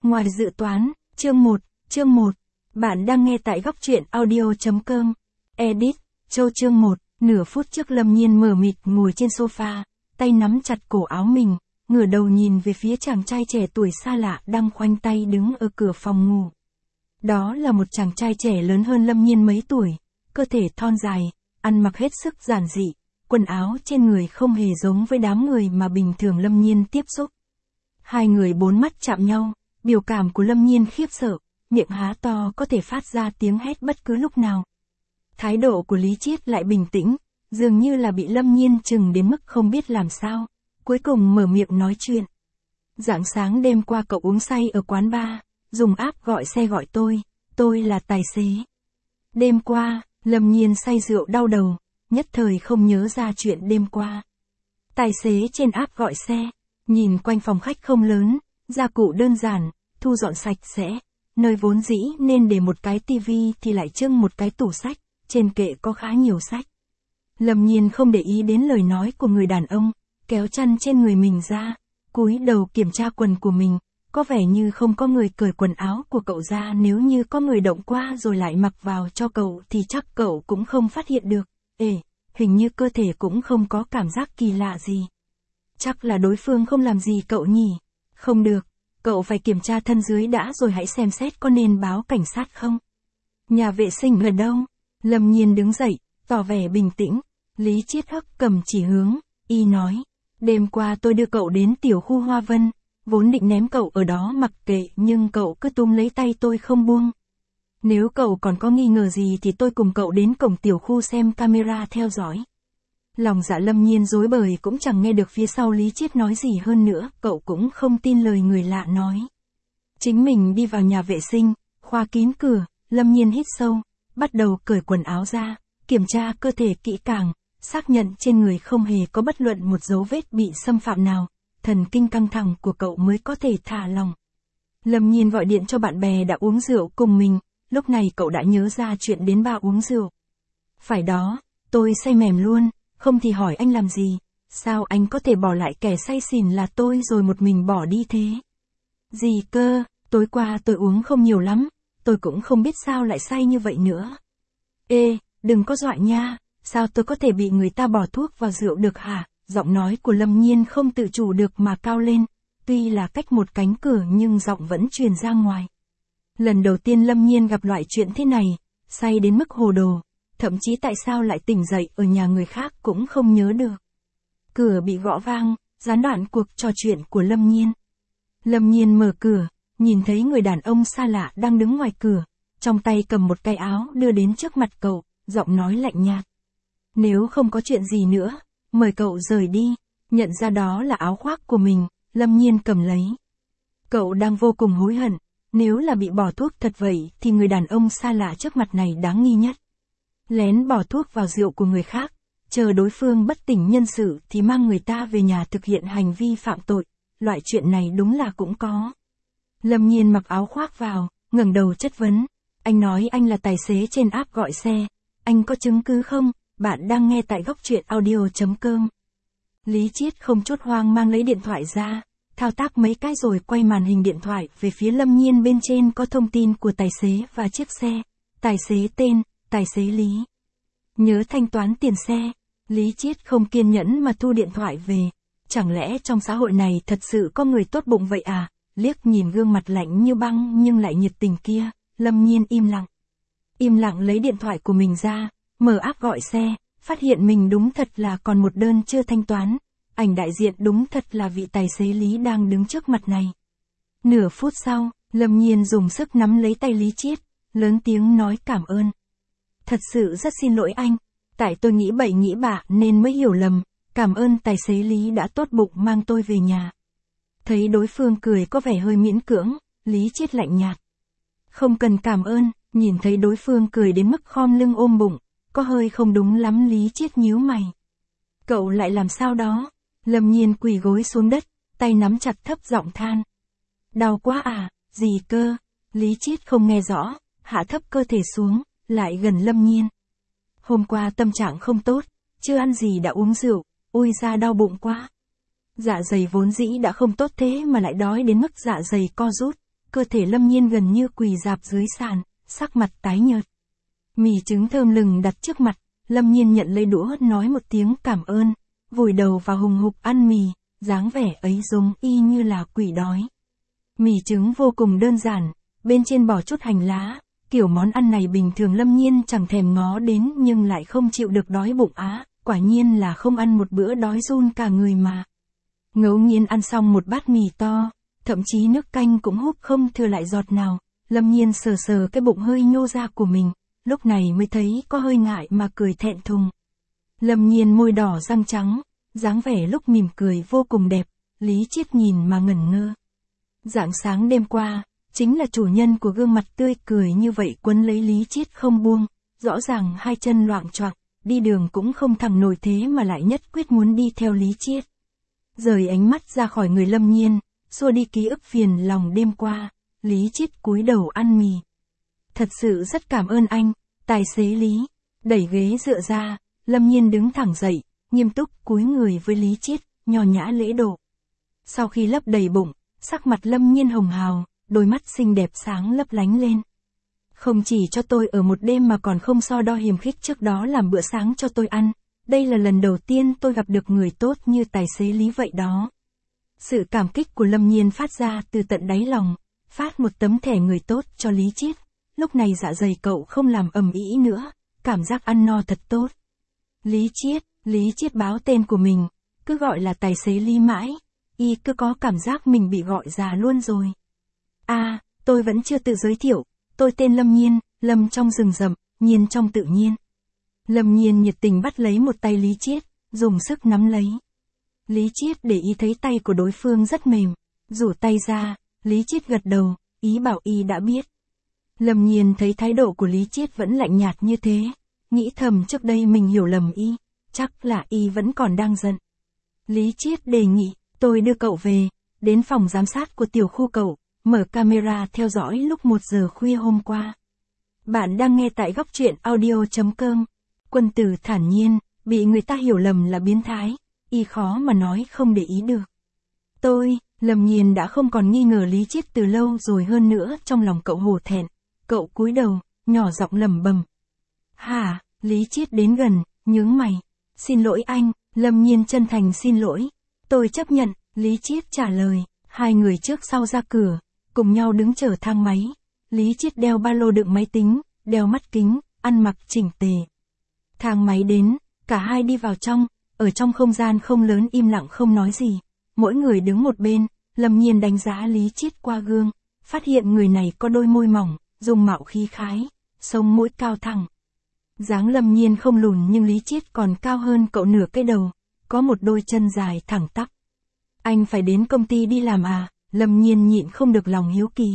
Ngoài dự toán, chương 1. Bạn đang nghe tại góc truyện audio.com. Edit, Châu chương 1, nửa phút trước Lâm Nhiên mờ mịt ngồi trên sofa, tay nắm chặt cổ áo mình, ngửa đầu nhìn về phía chàng trai trẻ tuổi xa lạ đang khoanh tay đứng ở cửa phòng ngủ. Đó là một chàng trai trẻ lớn hơn Lâm Nhiên mấy tuổi, cơ thể thon dài, ăn mặc hết sức giản dị, quần áo trên người không hề giống với đám người mà bình thường Lâm Nhiên tiếp xúc. Hai người bốn mắt chạm nhau, biểu cảm của Lâm Nhiên khiếp sợ, miệng há to có thể phát ra tiếng hét bất cứ lúc nào. Thái độ của Lý Chiết lại bình tĩnh, dường như là bị Lâm Nhiên chừng đến mức không biết làm sao, cuối cùng mở miệng nói chuyện. Rạng sáng đêm qua cậu uống say ở quán bar, dùng app gọi xe gọi tôi là tài xế. Đêm qua, Lâm Nhiên say rượu đau đầu, nhất thời không nhớ ra chuyện đêm qua. Tài xế trên app gọi xe, nhìn quanh phòng khách không lớn, gia cụ đơn giản, thu dọn sạch sẽ, nơi vốn dĩ nên để một cái tivi thì lại trưng một cái tủ sách, trên kệ có khá nhiều sách. Lâm Nhiên không để ý đến lời nói của người đàn ông, kéo chăn trên người mình ra, cúi đầu kiểm tra quần của mình, có vẻ như không có người cởi quần áo của cậu ra, nếu như có người động qua rồi lại mặc vào cho cậu thì chắc cậu cũng không phát hiện được. Hình như cơ thể cũng không có cảm giác kỳ lạ gì. Chắc là đối phương không làm gì cậu nhỉ? Không được, cậu phải kiểm tra thân dưới đã rồi hãy xem xét có nên báo cảnh sát không. Nhà vệ sinh ở đâu? Lâm Nhiên đứng dậy, tỏ vẻ bình tĩnh. Lý Chiết hất cầm chỉ hướng, y nói. Đêm qua tôi đưa cậu đến tiểu khu Hoa Vân, vốn định ném cậu ở đó mặc kệ nhưng cậu cứ túm lấy tay tôi không buông. Nếu cậu còn có nghi ngờ gì thì tôi cùng cậu đến cổng tiểu khu xem camera theo dõi. Lòng dạ Lâm Nhiên rối bời cũng chẳng nghe được phía sau Lý Chiết nói gì hơn nữa, cậu cũng không tin lời người lạ nói. Chính mình đi vào nhà vệ sinh, khóa kín cửa, Lâm Nhiên hít sâu, bắt đầu cởi quần áo ra, kiểm tra cơ thể kỹ càng, xác nhận trên người không hề có bất luận một dấu vết bị xâm phạm nào, thần kinh căng thẳng của cậu mới có thể thả lòng. Lâm Nhiên gọi điện cho bạn bè đã uống rượu cùng mình, lúc này cậu đã nhớ ra chuyện đến bar uống rượu. Phải đó, tôi say mềm luôn, không thì hỏi anh làm gì, sao anh có thể bỏ lại kẻ say xỉn là tôi rồi một mình bỏ đi thế? Gì cơ, tối qua tôi uống không nhiều lắm, tôi cũng không biết sao lại say như vậy nữa. Đừng có dọa nha, sao tôi có thể bị người ta bỏ thuốc vào rượu được hả? Giọng nói của Lâm Nhiên không tự chủ được mà cao lên, tuy là cách một cánh cửa nhưng giọng vẫn truyền ra ngoài. Lần đầu tiên Lâm Nhiên gặp loại chuyện thế này, say đến mức hồ đồ, thậm chí tại sao lại tỉnh dậy ở nhà người khác cũng không nhớ được. Cửa bị gõ vang, gián đoạn cuộc trò chuyện của Lâm Nhiên. Lâm Nhiên mở cửa, nhìn thấy người đàn ông xa lạ đang đứng ngoài cửa, trong tay cầm một cái áo đưa đến trước mặt cậu, giọng nói lạnh nhạt. Nếu không có chuyện gì nữa, mời cậu rời đi. Nhận ra đó là áo khoác của mình, Lâm Nhiên cầm lấy. Cậu đang vô cùng hối hận, nếu là bị bỏ thuốc thật vậy thì người đàn ông xa lạ trước mặt này đáng nghi nhất. Lén bỏ thuốc vào rượu của người khác, chờ đối phương bất tỉnh nhân sự thì mang người ta về nhà thực hiện hành vi phạm tội, loại chuyện này đúng là cũng có. Lâm Nhiên mặc áo khoác vào, ngẩng đầu chất vấn. Anh nói anh là tài xế trên app gọi xe, anh có chứng cứ không? Bạn đang nghe tại góc truyện audio.com. Lý Chiết không chút hoang mang lấy điện thoại ra, thao tác mấy cái rồi quay màn hình điện thoại về phía Lâm Nhiên, bên trên có thông tin của tài xế và chiếc xe. Tài xế tên, tài xế Lý. Nhớ thanh toán tiền xe. Lý Chiết không kiên nhẫn mà thu điện thoại về. Chẳng lẽ trong xã hội này thật sự có người tốt bụng vậy à? Liếc nhìn gương mặt lạnh như băng nhưng lại nhiệt tình kia, Lâm Nhiên im lặng. Im lặng lấy điện thoại của mình ra, mở app gọi xe, phát hiện mình đúng thật là còn một đơn chưa thanh toán. Ảnh đại diện đúng thật là vị tài xế Lý đang đứng trước mặt này. Nửa phút sau, Lâm Nhiên dùng sức nắm lấy tay Lý Chiết, lớn tiếng nói cảm ơn. Thật sự rất xin lỗi anh, tại tôi nghĩ bậy nghĩ bạ nên mới hiểu lầm, cảm ơn tài xế Lý đã tốt bụng mang tôi về nhà. Thấy đối phương cười có vẻ hơi miễn cưỡng, Lý Chiết lạnh nhạt. Không cần cảm ơn, nhìn thấy đối phương cười đến mức khom lưng ôm bụng, có hơi không đúng lắm. Lý Chiết nhíu mày. Cậu lại làm sao đó? Lâm Nhiên quỳ gối xuống đất, tay nắm chặt thấp giọng than. Đau quá à, gì cơ? Lý Chiết không nghe rõ, hạ thấp cơ thể xuống, lại gần Lâm Nhiên. Hôm qua tâm trạng không tốt, chưa ăn gì đã uống rượu, ôi ra đau bụng quá. Dạ dày vốn dĩ đã không tốt thế mà lại đói đến mức dạ dày co rút, cơ thể Lâm Nhiên gần như quỳ rạp dưới sàn, sắc mặt tái nhợt. Mì trứng thơm lừng đặt trước mặt, Lâm Nhiên nhận lấy đũa nói một tiếng cảm ơn, vùi đầu vào hùng hục ăn mì, dáng vẻ ấy giống y như là quỷ đói. Mì trứng vô cùng đơn giản, bên trên bỏ chút hành lá, kiểu món ăn này bình thường Lâm Nhiên chẳng thèm ngó đến nhưng lại không chịu được đói bụng á, quả nhiên là không ăn một bữa đói run cả người mà. Ngẫu nhiên ăn xong một bát mì to, thậm chí nước canh cũng húp không thừa lại giọt nào, Lâm Nhiên sờ sờ cái bụng hơi nhô ra của mình, lúc này mới thấy có hơi ngại mà cười thẹn thùng. Lâm Nhiên môi đỏ răng trắng, dáng vẻ lúc mỉm cười vô cùng đẹp, Lý Chiết nhìn mà ngẩn ngơ. Rạng sáng đêm qua, chính là chủ nhân của gương mặt tươi cười như vậy quấn lấy Lý Chiết không buông, rõ ràng hai chân loạng choạng, đi đường cũng không thẳng nổi thế mà lại nhất quyết muốn đi theo Lý Chiết. Rời ánh mắt ra khỏi người Lâm Nhiên, xua đi ký ức phiền lòng đêm qua, Lý Chiết cúi đầu ăn mì. Thật sự rất cảm ơn anh, tài xế Lý. Đẩy ghế dựa ra, Lâm Nhiên đứng thẳng dậy, nghiêm túc cúi người với Lý Chiết, nho nhã lễ độ. Sau khi lấp đầy bụng, sắc mặt Lâm Nhiên hồng hào, đôi mắt xinh đẹp sáng lấp lánh lên. Không chỉ cho tôi ở một đêm mà còn không so đo hiềm khích trước đó làm bữa sáng cho tôi ăn. Đây là lần đầu tiên tôi gặp được người tốt như tài xế Lý vậy đó. Sự cảm kích của Lâm Nhiên phát ra từ tận đáy lòng, phát một tấm thẻ người tốt cho Lý Chiết. Lúc này dạ dày cậu không làm ầm ĩ nữa, cảm giác ăn no thật tốt. Lý Chiết báo tên của mình, cứ gọi là tài xế Lý mãi, y cứ có cảm giác mình bị gọi già luôn rồi. À, tôi vẫn chưa tự giới thiệu, tôi tên Lâm Nhiên, Lâm trong rừng rậm, Nhiên trong tự nhiên. Lâm Nhiên nhiệt tình bắt lấy một tay Lý Chiết, dùng sức nắm lấy. Lý Chiết để ý thấy tay của đối phương rất mềm, rủ tay ra, Lý Chiết gật đầu, ý bảo y đã biết. Lâm Nhiên thấy thái độ của Lý Chiết vẫn lạnh nhạt như thế, nghĩ thầm trước đây mình hiểu lầm y, chắc là y vẫn còn đang giận. Lý Chiết đề nghị, tôi đưa cậu về, đến phòng giám sát của tiểu khu cậu, mở camera theo dõi lúc 1 giờ khuya hôm qua. Bạn đang nghe tại góc truyện audio.com. Quân tử thản nhiên, bị người ta hiểu lầm là biến thái, y khó mà nói không để ý được. Lâm Nhiên đã không còn nghi ngờ Lý Chiết từ lâu rồi, hơn nữa trong lòng cậu hổ thẹn, cậu cúi đầu, nhỏ giọng lẩm bẩm. Hả, Lý Chiết đến gần, nhướng mày. Xin lỗi anh, Lâm Nhiên chân thành xin lỗi. Tôi chấp nhận, Lý Chiết trả lời. Hai người trước sau ra cửa, cùng nhau đứng chờ thang máy. Lý Chiết đeo ba lô đựng máy tính, đeo mắt kính, ăn mặc chỉnh tề. Thang máy đến, cả hai đi vào trong, ở trong không gian không lớn im lặng không nói gì. Mỗi người đứng một bên, Lâm Nhiên đánh giá Lý Chiết qua gương, phát hiện người này có đôi môi mỏng, dung mạo khí khái, sống mũi cao thẳng. Dáng Lâm Nhiên không lùn nhưng Lý Chiết còn cao hơn cậu nửa cái đầu, có một đôi chân dài thẳng tắp. Anh phải đến công ty đi làm à? Lâm Nhiên nhịn không được lòng hiếu kỳ.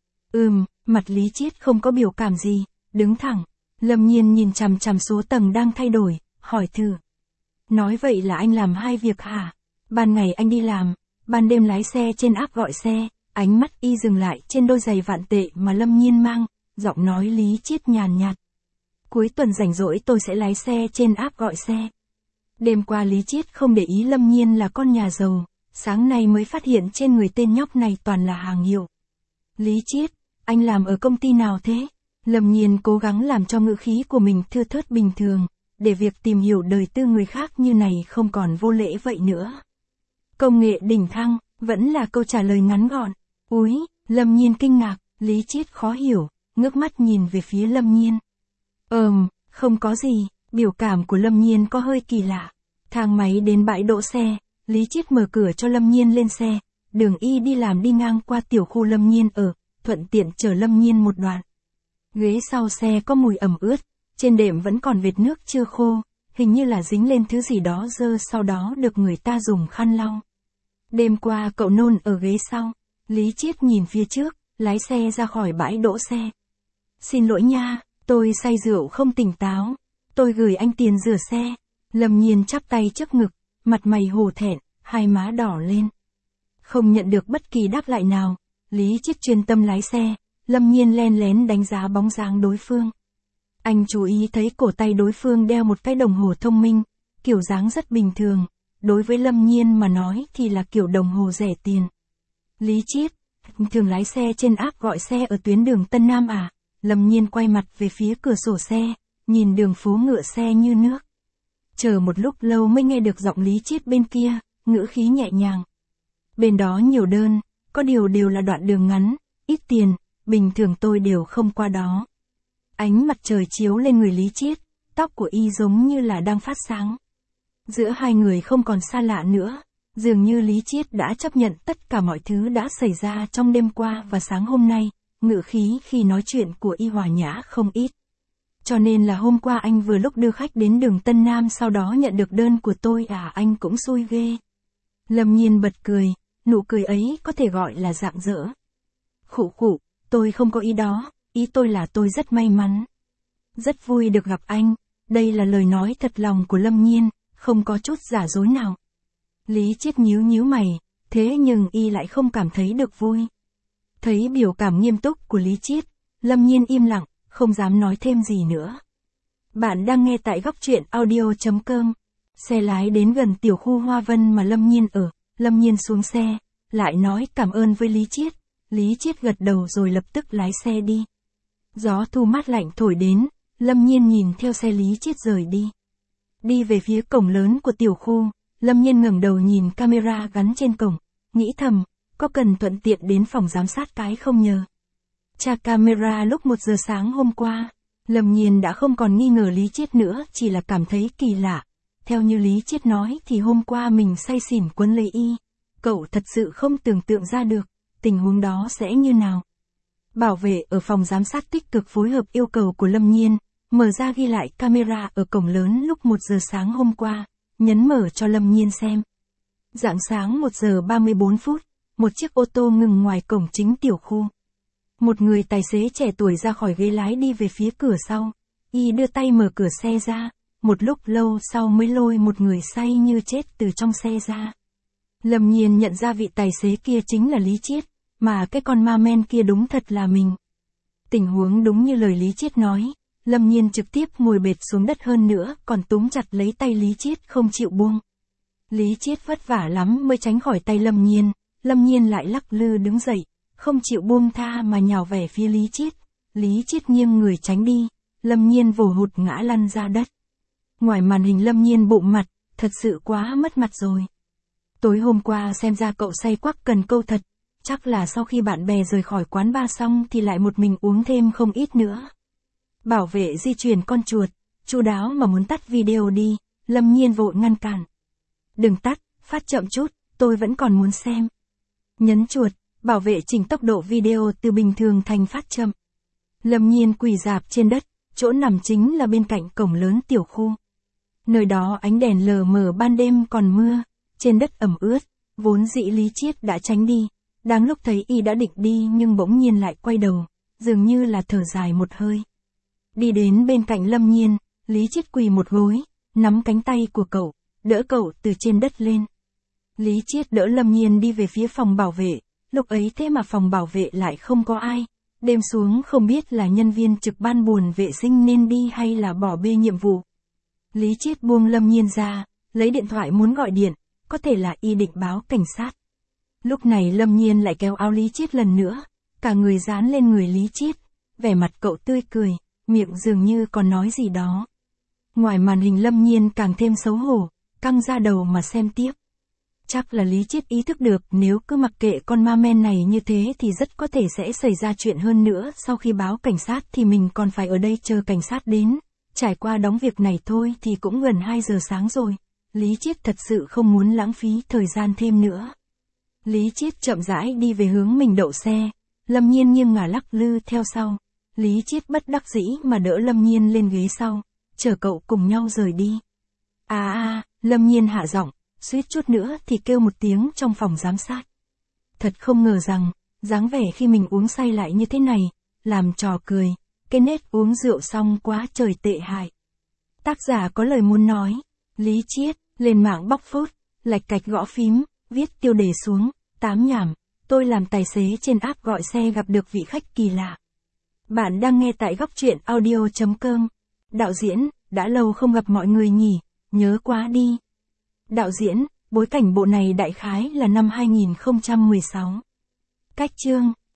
Mặt Lý Chiết không có biểu cảm gì, đứng thẳng. Lâm Nhiên nhìn chằm chằm số tầng đang thay đổi, hỏi thử. Nói vậy là anh làm hai việc hả? Ban ngày anh đi làm, ban đêm lái xe trên app gọi xe. Ánh mắt y dừng lại trên đôi giày vạn tệ mà Lâm Nhiên mang, giọng nói Lý Chiết nhàn nhạt. Cuối tuần rảnh rỗi tôi sẽ lái xe trên app gọi xe. Đêm qua Lý Chiết không để ý Lâm Nhiên là con nhà giàu, sáng nay mới phát hiện trên người tên nhóc này toàn là hàng hiệu. Lý Chiết, anh làm ở công ty nào thế? Lâm Nhiên cố gắng làm cho ngữ khí của mình thưa thớt bình thường, để việc tìm hiểu đời tư người khác như này không còn vô lễ vậy nữa. Công nghệ đỉnh thăng, vẫn là câu trả lời ngắn gọn. Úi, Lâm Nhiên kinh ngạc, Lý Chiết khó hiểu, ngước mắt nhìn về phía Lâm Nhiên. Không có gì, biểu cảm của Lâm Nhiên có hơi kỳ lạ. Thang máy đến bãi đỗ xe, Lý Chiết mở cửa cho Lâm Nhiên lên xe, đường y đi làm đi ngang qua tiểu khu Lâm Nhiên ở, thuận tiện chở Lâm Nhiên một đoạn. Ghế sau xe có mùi ẩm ướt, trên đệm vẫn còn vệt nước chưa khô, hình như là dính lên thứ gì đó dơ sau đó được người ta dùng khăn lau. Đêm qua cậu nôn ở ghế sau, Lý Chiết nhìn phía trước, lái xe ra khỏi bãi đỗ xe. Xin lỗi nha, tôi say rượu không tỉnh táo, tôi gửi anh tiền rửa xe. Lâm Nhiên chắp tay trước ngực, mặt mày hổ thẹn, hai má đỏ lên. Không nhận được bất kỳ đáp lại nào, Lý Chiết chuyên tâm lái xe, Lâm Nhiên len lén đánh giá bóng dáng đối phương. Anh chú ý thấy cổ tay đối phương đeo một cái đồng hồ thông minh, kiểu dáng rất bình thường, đối với Lâm Nhiên mà nói thì là kiểu đồng hồ rẻ tiền. Lý Chiết, Thường lái xe trên app gọi xe ở tuyến đường Tân Nam à? Lâm Nhiên quay mặt về phía cửa sổ xe, nhìn đường phố ngựa xe như nước. Chờ một lúc lâu mới nghe được giọng Lý Chiết bên kia, ngữ khí nhẹ nhàng. Bên đó nhiều đơn, có điều đều là đoạn đường ngắn, ít tiền, bình thường tôi đều không qua đó. Ánh mặt trời chiếu lên người Lý Chiết, tóc của y giống như là đang phát sáng. Giữa hai người không còn xa lạ nữa, dường như Lý Chiết đã chấp nhận tất cả mọi thứ đã xảy ra trong đêm qua và sáng hôm nay, ngữ khí khi nói chuyện của y hòa nhã không ít. Cho nên là hôm qua anh vừa lúc đưa khách đến đường Tân Nam sau đó nhận được đơn của tôi à, anh cũng xui ghê. Lâm Nhiên bật cười, nụ cười ấy có thể gọi là rạng rỡ. Khụ khụ, tôi không có ý đó, ý tôi là tôi rất may mắn. Rất vui được gặp anh, đây là lời nói thật lòng của Lâm Nhiên, không có chút giả dối nào. Lý Chiết nhíu nhíu mày, thế nhưng y lại không cảm thấy được vui. Thấy biểu cảm nghiêm túc của Lý Chiết, Lâm Nhiên im lặng, không dám nói thêm gì nữa. Bạn đang nghe tại góc truyện audio.com. Xe lái đến gần tiểu khu Hoa Vân mà Lâm Nhiên ở, Lâm Nhiên xuống xe, lại nói cảm ơn với Lý Chiết. Lý Chiết gật đầu rồi lập tức lái xe đi. Gió thu mát lạnh thổi đến, Lâm Nhiên nhìn theo xe Lý Chiết rời đi. Đi về phía cổng lớn của tiểu khu, Lâm Nhiên ngẩng đầu nhìn camera gắn trên cổng, nghĩ thầm, có cần thuận tiện đến phòng giám sát cái không nhờ. Tra camera lúc 1 giờ sáng hôm qua, Lâm Nhiên đã không còn nghi ngờ Lý Chiết nữa, chỉ là cảm thấy kỳ lạ. Theo như Lý Chiết nói thì hôm qua mình say xỉn quấn lấy y, cậu thật sự không tưởng tượng ra được, tình huống đó sẽ như nào. Bảo vệ ở phòng giám sát tích cực phối hợp yêu cầu của Lâm Nhiên, mở ra ghi lại camera ở cổng lớn lúc 1 giờ sáng hôm qua, nhấn mở cho Lâm Nhiên xem. Rạng sáng 1 giờ 34 phút, một chiếc ô tô ngừng ngoài cổng chính tiểu khu. Một người tài xế trẻ tuổi ra khỏi ghế lái đi về phía cửa sau, y đưa tay mở cửa xe ra, một lúc lâu sau mới lôi một người say như chết từ trong xe ra. Lâm Nhiên nhận ra vị tài xế kia chính là Lý Chiết, mà cái con ma men kia đúng thật là mình. Tình huống đúng như lời Lý Chiết nói, Lâm Nhiên trực tiếp ngồi bệt xuống đất hơn nữa còn túm chặt lấy tay Lý Chiết không chịu buông. Lý Chiết vất vả lắm mới tránh khỏi tay Lâm Nhiên lại lắc lư đứng dậy, không chịu buông tha mà nhào về phía Lý Chiết. Lý Chiết nghiêng người tránh đi, Lâm Nhiên vồ hụt ngã lăn ra đất. Ngoài màn hình Lâm Nhiên bụng mặt, thật sự quá mất mặt rồi. Tối hôm qua xem ra cậu say quắc cần câu thật, chắc là sau khi bạn bè rời khỏi quán bar xong thì lại một mình uống thêm không ít nữa. Bảo vệ di chuyển con chuột, chu đáo mà muốn tắt video đi, Lâm Nhiên vội ngăn cản. Đừng tắt, phát chậm chút, tôi vẫn còn muốn xem. Nhấn chuột, bảo vệ chỉnh tốc độ video từ bình thường thành phát chậm. Lâm Nhiên quỳ rạp trên đất, chỗ nằm chính là bên cạnh cổng lớn tiểu khu. Nơi đó ánh đèn lờ mờ ban đêm còn mưa, trên đất ẩm ướt, vốn dĩ Lý Chiết đã tránh đi, đang lúc thấy y đã định đi nhưng bỗng nhiên lại quay đầu, dường như là thở dài một hơi. Đi đến bên cạnh Lâm Nhiên, Lý Chiết quỳ một gối, nắm cánh tay của cậu, đỡ cậu từ trên đất lên. Lý Chiết đỡ Lâm Nhiên đi về phía phòng bảo vệ, lúc ấy thế mà phòng bảo vệ lại không có ai. Đêm xuống không biết là nhân viên trực ban buồn vệ sinh nên đi hay là bỏ bê nhiệm vụ. Lý Chiết buông Lâm Nhiên ra, lấy điện thoại muốn gọi điện, có thể là y định báo cảnh sát. Lúc này Lâm Nhiên lại kéo áo Lý Chiết lần nữa, cả người dán lên người Lý Chiết, vẻ mặt cậu tươi cười, miệng dường như còn nói gì đó. Ngoài màn hình Lâm Nhiên càng thêm xấu hổ, căng ra đầu mà xem tiếp. Chắc là Lý Chiết ý thức được nếu cứ mặc kệ con ma men này như thế thì rất có thể sẽ xảy ra chuyện hơn nữa, sau khi báo cảnh sát thì mình còn phải ở đây chờ cảnh sát đến. Trải qua đóng việc này thôi thì cũng gần 2 giờ sáng rồi. Lý Chiết thật sự không muốn lãng phí thời gian thêm nữa. Lý Chiết chậm rãi đi về hướng mình đậu xe, Lâm Nhiên nghiêng ngả lắc lư theo sau. Lý Chiết bất đắc dĩ mà đỡ Lâm Nhiên lên ghế sau, chở cậu cùng nhau rời đi. Lâm Nhiên hạ giọng, suýt chút nữa thì kêu một tiếng trong phòng giám sát. Thật không ngờ rằng, dáng vẻ khi mình uống say lại như thế này, làm trò cười, cái nết uống rượu xong quá trời tệ hại. Tác giả có lời muốn nói, Lý Chiết, lên mạng bóc phốt, lạch cạch gõ phím, viết tiêu đề xuống, 8 nhảm, tôi làm tài xế trên app gọi xe gặp được vị khách kỳ lạ. Bạn đang nghe tại góc truyện audio.com. Đạo diễn, đã lâu không gặp mọi người nhỉ, nhớ quá đi. Đạo diễn, bối cảnh bộ này đại khái là năm 2016. Cách chương